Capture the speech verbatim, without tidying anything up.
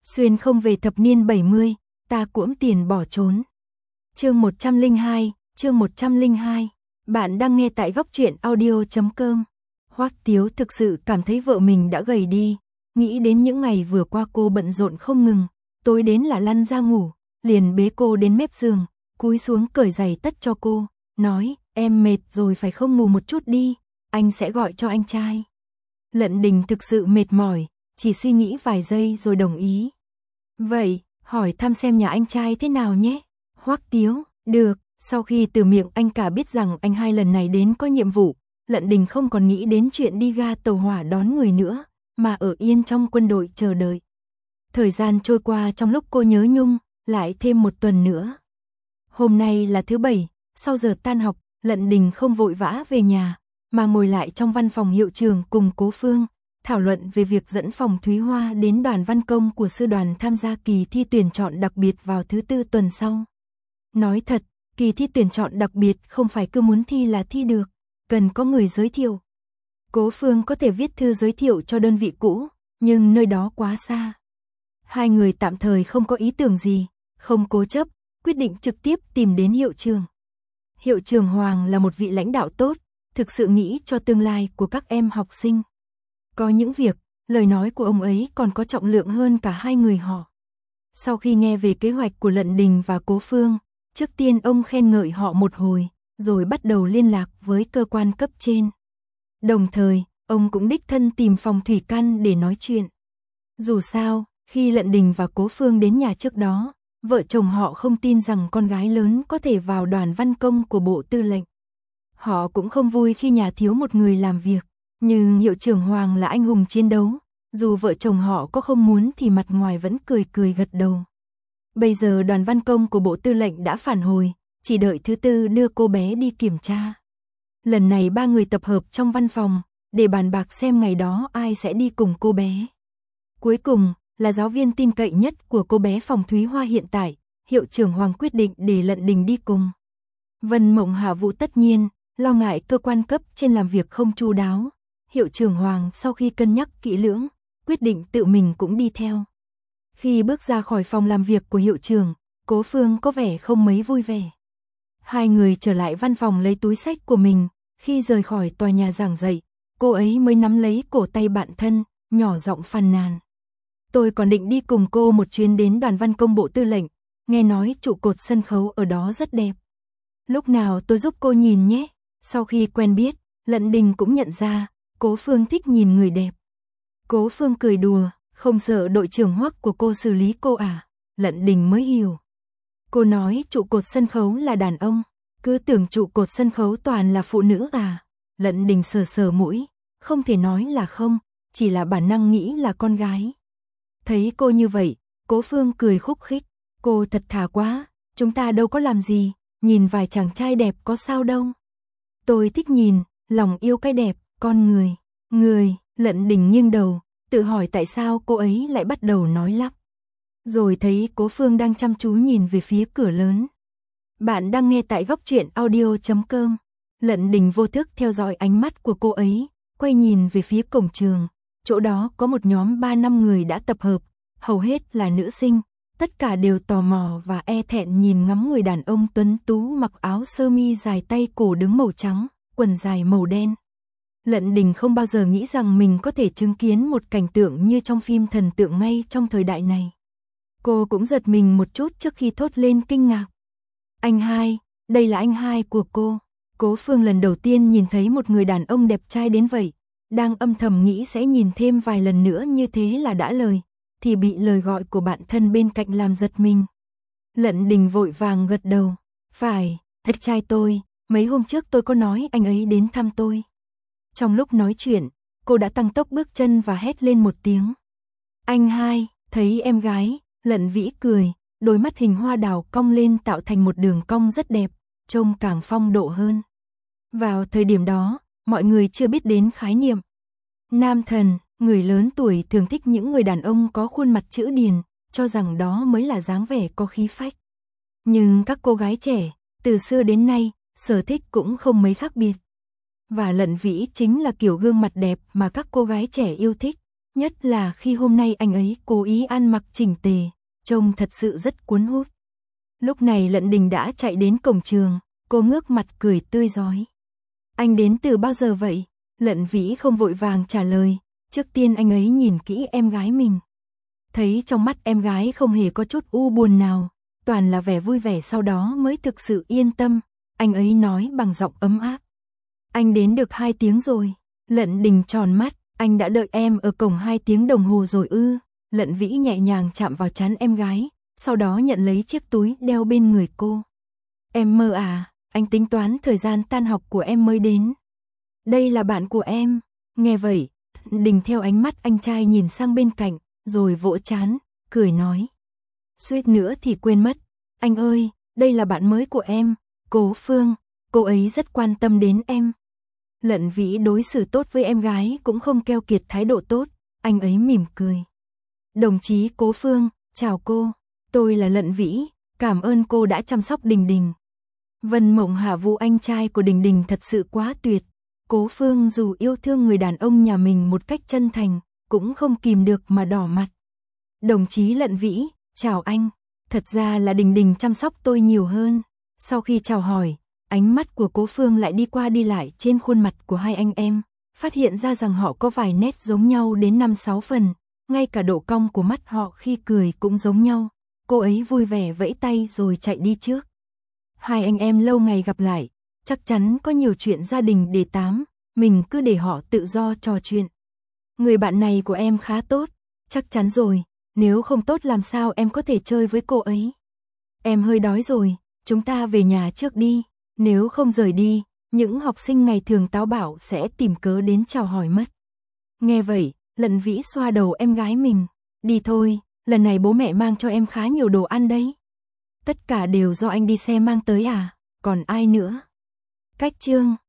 Xuyên không về thập niên bảy mươi, ta cuỗm tiền bỏ trốn. Chương một trăm lẻ hai, chương một trăm lẻ hai. Bạn đang nghe tại góc truyện audio chấm com. Hoắc Tiếu thực sự cảm thấy vợ mình đã gầy đi, nghĩ đến những ngày vừa qua cô bận rộn không ngừng, tối đến là lăn ra ngủ, liền bế cô đến mép giường, cúi xuống cởi giày tất cho cô, nói, em mệt rồi phải không, ngủ một chút đi, anh sẽ gọi cho anh trai. Lận Đình thực sự mệt mỏi, chỉ suy nghĩ vài giây rồi đồng ý. Vậy, hỏi thăm xem nhà anh trai thế nào nhé. Hoắc Tiếu, được. Sau khi từ miệng anh cả biết rằng anh hai lần này đến có nhiệm vụ, Lận Đình không còn nghĩ đến chuyện đi ga tàu hỏa đón người nữa, mà ở yên trong quân đội chờ đợi. Thời gian trôi qua trong lúc cô nhớ nhung, lại thêm một tuần nữa. Hôm nay là thứ bảy, sau giờ tan học, Lận Đình không vội vã về nhà, mà ngồi lại trong văn phòng hiệu trưởng cùng Cố Phương, thảo luận về việc dẫn Phòng Thúy Hoa đến đoàn văn công của sư đoàn tham gia kỳ thi tuyển chọn đặc biệt vào thứ tư tuần sau. Nói thật, kỳ thi tuyển chọn đặc biệt không phải cứ muốn thi là thi được, cần có người giới thiệu. Cố Phương có thể viết thư giới thiệu cho đơn vị cũ, nhưng nơi đó quá xa. Hai người tạm thời không có ý tưởng gì, không cố chấp, quyết định trực tiếp tìm đến hiệu trưởng. Hiệu trưởng Hoàng là một vị lãnh đạo tốt, thực sự nghĩ cho tương lai của các em học sinh. Có những việc, lời nói của ông ấy còn có trọng lượng hơn cả hai người họ. Sau khi nghe về kế hoạch của Lận Đình và Cố Phương, trước tiên ông khen ngợi họ một hồi, rồi bắt đầu liên lạc với cơ quan cấp trên. Đồng thời, ông cũng đích thân tìm phòng thủy căn để nói chuyện. Dù sao, khi Lận Đình và Cố Phương đến nhà trước đó, vợ chồng họ không tin rằng con gái lớn có thể vào đoàn văn công của Bộ Tư lệnh. Họ cũng không vui khi nhà thiếu một người làm việc, nhưng hiệu trưởng Hoàng là anh hùng chiến đấu, dù vợ chồng họ có không muốn thì mặt ngoài vẫn cười cười gật đầu. Bây giờ đoàn văn công của Bộ Tư lệnh đã phản hồi, chỉ đợi thứ tư đưa cô bé đi kiểm tra. Lần này ba người tập hợp trong văn phòng, để bàn bạc xem ngày đó ai sẽ đi cùng cô bé. Cuối cùng, là giáo viên tin cậy nhất của cô bé Phòng Thúy Hoa hiện tại, hiệu trưởng Hoàng quyết định để Lận Đình đi cùng. Vân Mộng Hạ Vũ tất nhiên, lo ngại cơ quan cấp trên làm việc không chu đáo. Hiệu trưởng Hoàng sau khi cân nhắc kỹ lưỡng, quyết định tự mình cũng đi theo. Khi bước ra khỏi phòng làm việc của hiệu trưởng, Cố Phương có vẻ không mấy vui vẻ. Hai người trở lại văn phòng lấy túi xách của mình, khi rời khỏi tòa nhà giảng dạy, cô ấy mới nắm lấy cổ tay bạn thân, nhỏ giọng phàn nàn. Tôi còn định đi cùng cô một chuyến đến đoàn văn công Bộ Tư lệnh, nghe nói trụ cột sân khấu ở đó rất đẹp. Lúc nào tôi giúp cô nhìn nhé. Sau khi quen biết, Lận Đình cũng nhận ra, Cố Phương thích nhìn người đẹp. Cố Phương cười đùa, không sợ đội trưởng Hoắc của cô xử lý cô à? Lận Đình mới hiểu. Cô nói trụ cột sân khấu là đàn ông, cứ tưởng trụ cột sân khấu toàn là phụ nữ à? Lận Đình sờ sờ mũi, không thể nói là không, chỉ là bản năng nghĩ là con gái. Thấy cô như vậy, Cố Phương cười khúc khích, cô thật thà quá, chúng ta đâu có làm gì, nhìn vài chàng trai đẹp có sao đâu. Tôi thích nhìn, lòng yêu cái đẹp, con người, người, Lận Đình nghiêng đầu, tự hỏi tại sao cô ấy lại bắt đầu nói lắp. Rồi thấy Cố Phương đang chăm chú nhìn về phía cửa lớn. Bạn đang nghe tại góc truyện audio chấm com. Lận Đình vô thức theo dõi ánh mắt của cô ấy, quay nhìn về phía cổng trường. Chỗ đó có một nhóm ba năm người đã tập hợp, hầu hết là nữ sinh, tất cả đều tò mò và e thẹn nhìn ngắm người đàn ông tuấn tú mặc áo sơ mi dài tay cổ đứng màu trắng, quần dài màu đen. Lận Đình không bao giờ nghĩ rằng mình có thể chứng kiến một cảnh tượng như trong phim thần tượng ngay trong thời đại này. Cô cũng giật mình một chút trước khi thốt lên kinh ngạc. Anh hai, đây là anh hai của cô. Cố Phương lần đầu tiên nhìn thấy một người đàn ông đẹp trai đến vậy, đang âm thầm nghĩ sẽ nhìn thêm vài lần nữa như thế là đã lời, thì bị lời gọi của bạn thân bên cạnh làm giật mình. Lận Đình vội vàng gật đầu, phải, thật trai tôi, mấy hôm trước tôi có nói anh ấy đến thăm tôi. Trong lúc nói chuyện, cô đã tăng tốc bước chân và hét lên một tiếng. Anh hai, thấy em gái, Lận Vĩ cười, đôi mắt hình hoa đào cong lên tạo thành một đường cong rất đẹp, trông càng phong độ hơn. Vào thời điểm đó, mọi người chưa biết đến khái niệm nam thần, người lớn tuổi thường thích những người đàn ông có khuôn mặt chữ điền, cho rằng đó mới là dáng vẻ có khí phách. Nhưng các cô gái trẻ, từ xưa đến nay, sở thích cũng không mấy khác biệt. Và Lận Vĩ chính là kiểu gương mặt đẹp mà các cô gái trẻ yêu thích, Nhất là khi hôm nay anh ấy cố ý ăn mặc chỉnh tề, trông thật sự rất cuốn hút. Lúc này Lận Đình đã chạy đến cổng trường, cô ngước mặt cười tươi rói. Anh đến từ bao giờ vậy? Lận Vĩ không vội vàng trả lời, trước tiên anh ấy nhìn kỹ em gái mình. Thấy trong mắt em gái không hề có chút u buồn nào, toàn là vẻ vui vẻ, sau đó mới thực sự yên tâm, anh ấy nói bằng giọng ấm áp. Anh đến được hai tiếng rồi. Lận Đình tròn mắt, anh đã đợi em ở cổng hai tiếng đồng hồ rồi ư? Lận Vĩ nhẹ nhàng chạm vào trán em gái, sau đó nhận lấy chiếc túi đeo bên người cô. Em mơ à, anh tính toán thời gian tan học của em mới đến. Đây là bạn của em. Nghe vậy, Đình theo ánh mắt anh trai nhìn sang bên cạnh, rồi vỗ trán, cười nói. Suýt nữa thì quên mất. Anh ơi, đây là bạn mới của em, Cố Phương, cô ấy rất quan tâm đến em. Lận Vĩ đối xử tốt với em gái cũng không keo kiệt, thái độ tốt, anh ấy mỉm cười. Đồng chí Cố Phương, chào cô, tôi là Lận Vĩ, cảm ơn cô đã chăm sóc Đình Đình. Vân Mộng Hạ Vũ, anh trai của Đình Đình thật sự quá tuyệt. Cố Phương dù yêu thương người đàn ông nhà mình một cách chân thành, cũng không kìm được mà đỏ mặt. Đồng chí Lận Vĩ, chào anh, thật ra là Đình Đình chăm sóc tôi nhiều hơn. Sau khi chào hỏi, ánh mắt của Cố Phương lại đi qua đi lại trên khuôn mặt của hai anh em, phát hiện ra rằng họ có vài nét giống nhau đến năm sáu phần, ngay cả độ cong của mắt họ khi cười cũng giống nhau. Cô ấy vui vẻ vẫy tay rồi chạy đi trước. Hai anh em lâu ngày gặp lại, chắc chắn có nhiều chuyện gia đình để tám, mình cứ để họ tự do trò chuyện. Người bạn này của em khá tốt, chắc chắn rồi, nếu không tốt làm sao em có thể chơi với cô ấy. Em hơi đói rồi, chúng ta về nhà trước đi, nếu không rời đi, những học sinh ngày thường táo bạo sẽ tìm cớ đến chào hỏi mất. Nghe vậy, Lận Vĩ xoa đầu em gái mình, đi thôi, lần này bố mẹ mang cho em khá nhiều đồ ăn đấy. Tất cả đều do anh đi xe mang tới à, còn ai nữa? Cách chương